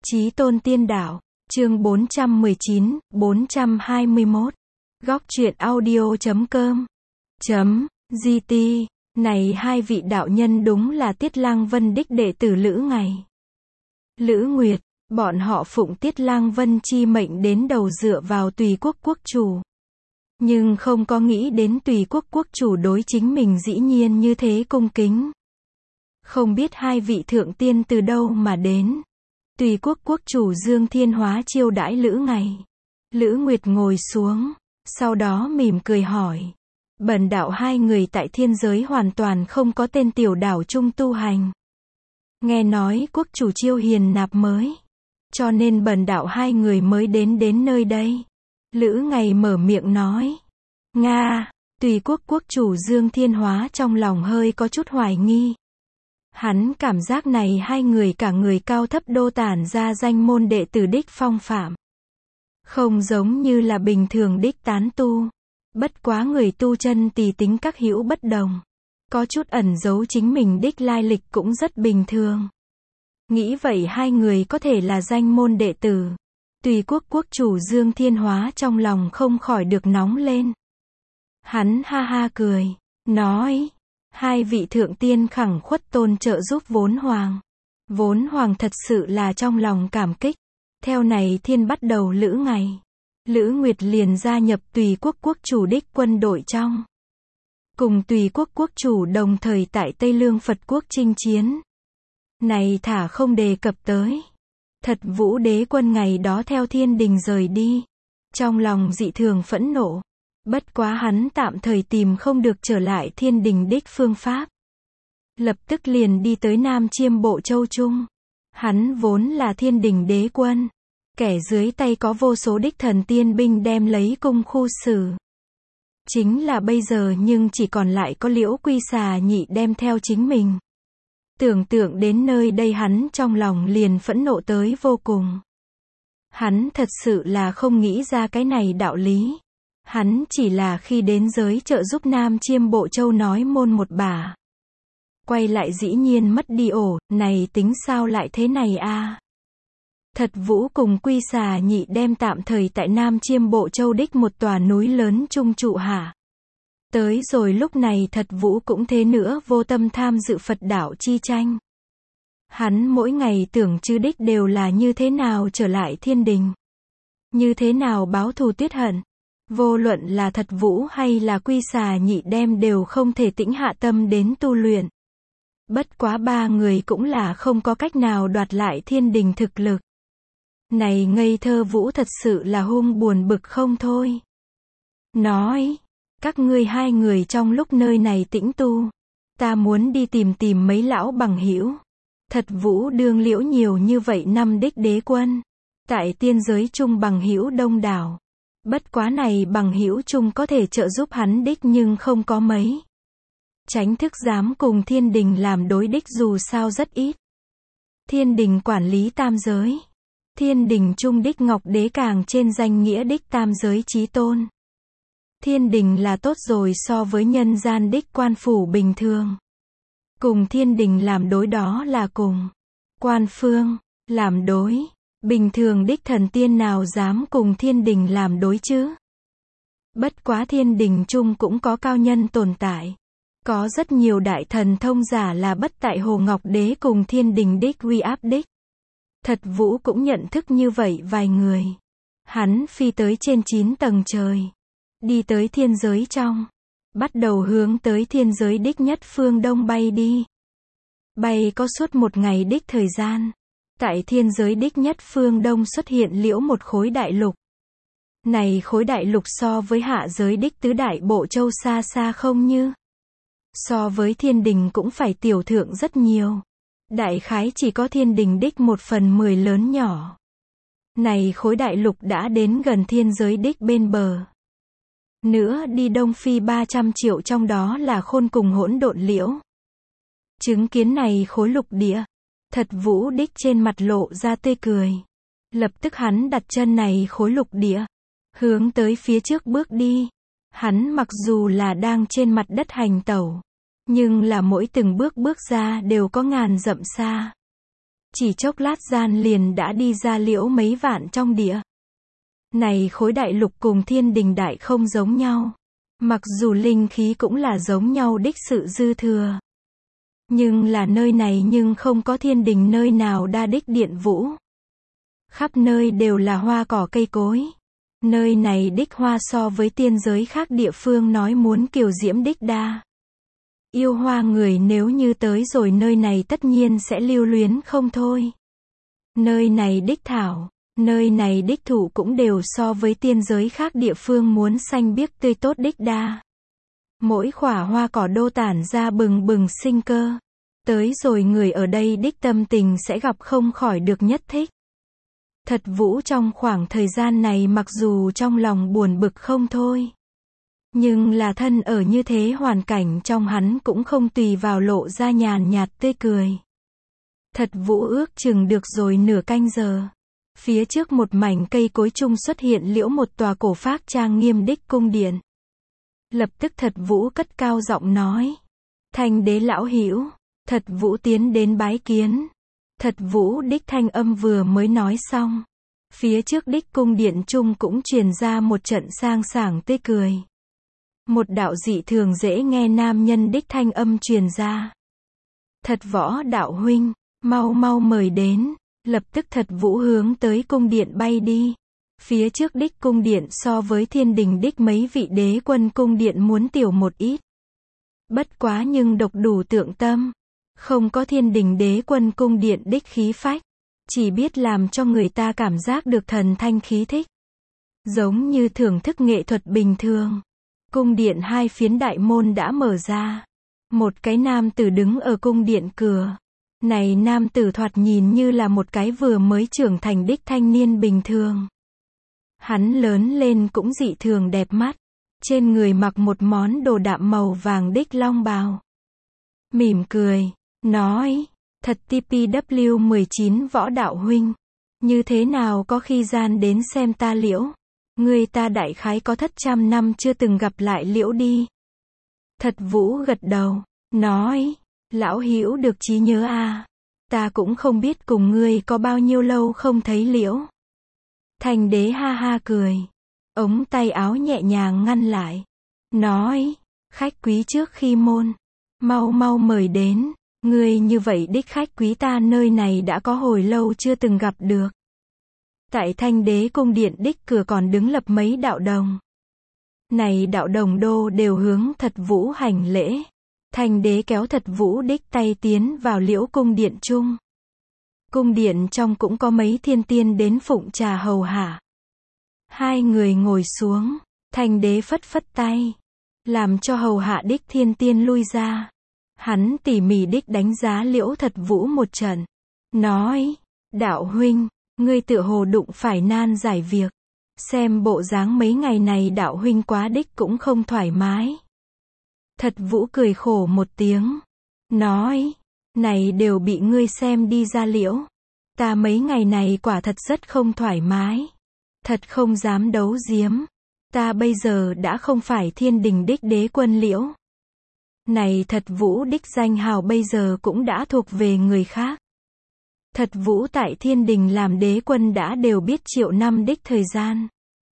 Chí Tôn Tiên Đạo, chương 419, 421. Góc truyện audio.com .gt. Này hai vị đạo nhân đúng là Tiết Lang Vân đích đệ tử Lữ Ngày, Lữ Nguyệt, bọn họ phụng Tiết Lang Vân chi mệnh đến đầu dựa vào Tùy Quốc quốc chủ. Nhưng không có nghĩ đến Tùy Quốc quốc chủ đối chính mình dĩ nhiên như thế cung kính. Không biết hai vị thượng tiên từ đâu mà đến. Tùy Quốc quốc chủ Dương Thiên Hóa chiêu đãi Lữ Ngày. Lữ Nguyệt ngồi xuống, sau đó mỉm cười hỏi. Bần đạo hai người tại thiên giới hoàn toàn không có tên tiểu đảo chung tu hành. Nghe nói quốc chủ chiêu hiền nạp mới, cho nên bần đạo hai người mới đến nơi đây. Lữ Ngày mở miệng nói. Nga, Tùy Quốc quốc chủ Dương Thiên Hóa trong lòng hơi có chút hoài nghi. Hắn cảm giác này hai người cả người cao thấp đô tản ra danh môn đệ tử đích phong phạm. Không giống như là bình thường đích tán tu. Bất quá người tu chân tỳ tính các hữu bất đồng. Có chút ẩn giấu chính mình đích lai lịch cũng rất bình thường. Nghĩ vậy hai người có thể là danh môn đệ tử. Tùy Quốc quốc chủ Dương Thiên Hóa trong lòng không khỏi được nóng lên. Hắn ha ha cười, nói. Hai vị thượng tiên khẳng khuất tôn trợ giúp Vốn Hoàng. Vốn Hoàng thật sự là trong lòng cảm kích. Theo này thiên bắt đầu Lữ Ngày, Lữ Nguyệt liền gia nhập Tùy Quốc quốc chủ đích quân đội trong. Cùng Tùy Quốc quốc chủ đồng thời tại Tây Lương Phật quốc chinh chiến. Này thả không đề cập tới. Thật Vũ đế quân ngày đó theo thiên đình rời đi. Trong lòng dị thường phẫn nộ. Bất quá hắn tạm thời tìm không được trở lại thiên đình đích phương pháp. Lập tức liền đi tới Nam Chiêm Bộ Châu Trung. Hắn vốn là thiên đình đế quân. Kẻ dưới tay có vô số đích thần tiên binh đem lấy cung khu xử. Chính là bây giờ nhưng chỉ còn lại có Liễu Quy Xà Nhị đem theo chính mình. Tưởng tượng đến nơi đây hắn trong lòng liền phẫn nộ tới vô cùng. Hắn thật sự là không nghĩ ra cái này đạo lý. Hắn chỉ là khi đến giới trợ giúp Nam Chiêm Bộ Châu nói môn một bà. Quay lại dĩ nhiên mất đi ổ, này tính sao lại thế này a? Thật Vũ cùng Quy Xà Nhị đem tạm thời tại Nam Chiêm Bộ Châu đích một tòa núi lớn trung trụ hạ. Tới rồi lúc này Thật Vũ cũng thế nữa vô tâm tham dự Phật đạo chi tranh. Hắn mỗi ngày tưởng chư đích đều là như thế nào trở lại thiên đình. Như thế nào báo thù tiết hận. Vô luận là Thật Vũ hay là Quy Xà Nhị đem đều không thể tĩnh hạ tâm đến tu luyện. Bất quá ba người cũng là không có cách nào đoạt lại thiên đình thực lực. Này ngây thơ Vũ thật sự là hung buồn bực không thôi. Nói, các ngươi hai người trong lúc nơi này tĩnh tu, ta muốn đi tìm mấy lão bằng hữu. Thật Vũ đương liễu nhiều như vậy năm đích đế quân. Tại tiên giới chung bằng hữu đông đảo. Bất quá này bằng hữu chung có thể trợ giúp hắn đích nhưng không có mấy. Chánh thức dám cùng thiên đình làm đối đích dù sao rất ít. Thiên đình quản lý tam giới. Thiên đình trung đích Ngọc Đế càng trên danh nghĩa đích tam giới chí tôn. Thiên đình là tốt rồi so với nhân gian đích quan phủ bình thường. Cùng thiên đình làm đối đó là cùng quan phương làm đối. Bình thường đích thần tiên nào dám cùng thiên đình làm đối chứ? Bất quá thiên đình chung cũng có cao nhân tồn tại. Có rất nhiều đại thần thông giả là bất tại Hồ Ngọc Đế cùng thiên đình đích uy áp đích. Thật Vũ cũng nhận thức như vậy vài người. Hắn phi tới trên 9 tầng trời. Đi tới thiên giới trong. Bắt đầu hướng tới thiên giới đích nhất phương đông bay đi. Bay có suốt một ngày đích thời gian. Tại thiên giới đích nhất phương đông xuất hiện liễu một khối đại lục. Này khối đại lục so với hạ giới đích tứ đại bộ châu xa xa không như. So với thiên đình cũng phải tiểu thượng rất nhiều. Đại khái chỉ có thiên đình đích 1/10 lớn nhỏ. Này khối đại lục đã đến gần thiên giới đích bên bờ. Nữa đi đông phi 300 triệu trong đó là khôn cùng hỗn độn liễu. Chứng kiến này khối lục địa. Thật Vũ đích trên mặt lộ ra tươi cười. Lập tức hắn đặt chân này khối lục địa. Hướng tới phía trước bước đi. Hắn mặc dù là đang trên mặt đất hành tẩu. Nhưng là mỗi từng bước bước ra đều có ngàn dặm xa. Chỉ chốc lát gian liền đã đi ra liễu mấy vạn trong địa. Này khối đại lục cùng thiên đình đại không giống nhau. Mặc dù linh khí cũng là giống nhau đích sự dư thừa. Nhưng là nơi này nhưng không có thiên đình nơi nào đa đích điện vũ. Khắp nơi đều là hoa cỏ cây cối. Nơi này đích hoa so với tiên giới khác địa phương nói muốn kiều diễm đích đa. Yêu hoa người nếu như tới rồi nơi này tất nhiên sẽ lưu luyến không thôi. Nơi này đích thảo, nơi này đích thụ cũng đều so với tiên giới khác địa phương muốn xanh biếc tươi tốt đích đa. Mỗi khỏa hoa cỏ đô tản ra bừng bừng sinh cơ. Tới rồi người ở đây đích tâm tình sẽ gặp không khỏi được nhất thích. Thật Vũ trong khoảng thời gian này mặc dù trong lòng buồn bực không thôi. Nhưng là thân ở như thế hoàn cảnh trong hắn cũng không tùy vào lộ ra nhàn nhạt tươi cười. Thật Vũ ước chừng được rồi nửa canh giờ. Phía trước một mảnh cây cối chung xuất hiện liễu một tòa cổ phác trang nghiêm đích cung điện. Lập tức Thật Vũ cất cao giọng nói. Thanh đế lão hữu, Thật Vũ tiến đến bái kiến. Thật Vũ đích thanh âm vừa mới nói xong. Phía trước đích cung điện chung cũng truyền ra một trận sang sảng tươi cười. Một đạo dị thường dễ nghe nam nhân đích thanh âm truyền ra. Thật Võ đạo huynh, mau mau mời đến. Lập tức Thật Vũ hướng tới cung điện bay đi. Phía trước đích cung điện so với thiên đình đích mấy vị đế quân cung điện muốn tiểu một ít. Bất quá nhưng độc đủ tượng tâm. Không có thiên đình đế quân cung điện đích khí phách. Chỉ biết làm cho người ta cảm giác được thần thanh khí thích. Giống như thưởng thức nghệ thuật bình thường. Cung điện hai phiến đại môn đã mở ra. Một cái nam tử đứng ở cung điện cửa. Này nam tử thoạt nhìn như là một cái vừa mới trưởng thành đích thanh niên bình thường. Hắn lớn lên cũng dị thường đẹp mắt. Trên người mặc một món đồ đạm màu vàng đích long bào. Mỉm cười, nói, thật TPW 19 Võ đạo huynh. Như thế nào có khi gian đến xem ta liễu. Người ta đại khái có thất trăm năm chưa từng gặp lại liễu đi. Thật Vũ gật đầu, nói, lão hữu được trí nhớ à. Ta cũng không biết cùng ngươi có bao nhiêu lâu không thấy liễu. Thành đế ha ha cười. Ống tay áo nhẹ nhàng ngăn lại. Nói, khách quý trước khi môn. Mau mau mời đến. Ngươi như vậy đích khách quý ta nơi này đã có hồi lâu chưa từng gặp được. Tại Thanh đế cung điện đích cửa còn đứng lập mấy đạo đồng. Này đạo đồng đô đều hướng Thật Vũ hành lễ. Thanh đế kéo Thật Vũ đích tay tiến vào liễu cung điện chung. Cung điện trong cũng có mấy thiên tiên đến phụng trà hầu hạ. Hai người ngồi xuống, Thanh đế phất phất tay. Làm cho hầu hạ đích thiên tiên lui ra. Hắn tỉ mỉ đích đánh giá liễu Thật Vũ một trận. Nói, đạo huynh, ngươi tựa hồ đụng phải nan giải việc. Xem bộ dáng mấy ngày này đạo huynh quá đích cũng không thoải mái. Thật Vũ cười khổ một tiếng. Nói, này đều bị ngươi xem đi ra liễu. Ta mấy ngày này quả thật rất không thoải mái. Thật không dám đấu giếm. Ta bây giờ đã không phải thiên đình đích đế quân liễu. Này Thật Vũ đích danh hào bây giờ cũng đã thuộc về người khác. Thật Vũ tại thiên đình làm đế quân đã đều biết triệu năm đích thời gian.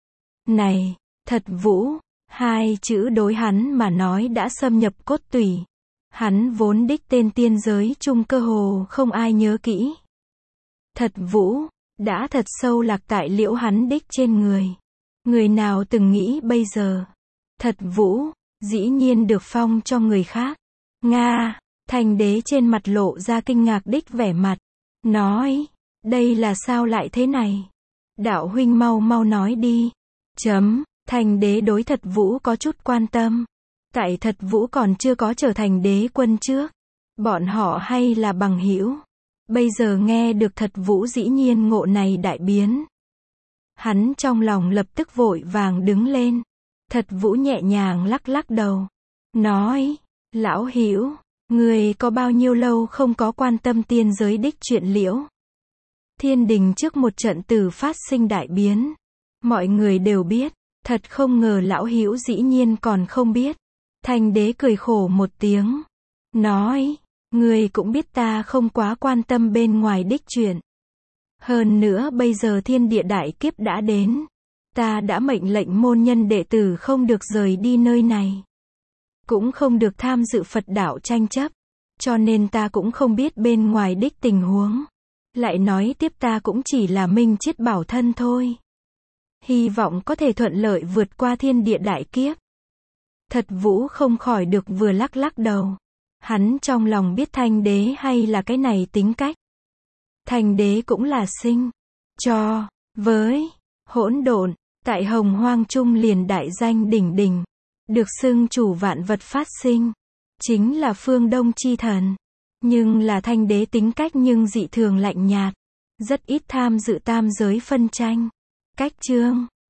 Này, Thật Vũ, hai chữ đối hắn mà nói đã xâm nhập cốt tủy. Hắn vốn đích tên tiên giới chung cơ hồ không ai nhớ kỹ. Thật Vũ, đã thật sâu lạc tại liễu hắn đích trên người. Người nào từng nghĩ bây giờ. Thật Vũ, dĩ nhiên được phong cho người khác. Nga, Thành đế trên mặt lộ ra kinh ngạc đích vẻ mặt. Nói, đây là sao lại thế này? Đạo huynh mau mau nói đi. Thành đế đối Thật Vũ có chút quan tâm. Tại Thật Vũ còn chưa có trở thành đế quân trước. Bọn họ hay là bằng hữu. Bây giờ nghe được Thật Vũ dĩ nhiên ngộ này đại biến. Hắn trong lòng lập tức vội vàng đứng lên. Thật Vũ nhẹ nhàng lắc lắc đầu. Nói, lão hữu, người có bao nhiêu lâu không có quan tâm tiên giới đích chuyện liễu. Thiên đình trước một trận tử phát sinh đại biến. Mọi người đều biết. Thật không ngờ lão hữu dĩ nhiên còn không biết. Thành đế cười khổ một tiếng. Nói, Ngươi cũng biết ta không quá quan tâm bên ngoài đích chuyện. Hơn nữa bây giờ thiên địa đại kiếp đã đến. Ta đã mệnh lệnh môn nhân đệ tử không được rời đi nơi này. Cũng không được tham dự Phật đạo tranh chấp. Cho nên ta cũng không biết bên ngoài đích tình huống. Lại nói tiếp ta cũng chỉ là minh triết bảo thân thôi. Hy vọng có thể thuận lợi vượt qua thiên địa đại kiếp. Thật Vũ không khỏi được vừa lắc lắc đầu. Hắn trong lòng biết Thanh Đế hay là cái này tính cách. Thanh Đế cũng là sinh cho với hỗn độn, tại Hồng Hoang Trung liền đại danh đỉnh đỉnh, được xưng chủ vạn vật phát sinh, chính là phương Đông chi thần. Nhưng là Thanh Đế tính cách nhưng dị thường lạnh nhạt, rất ít tham dự tam giới phân tranh. Cách chương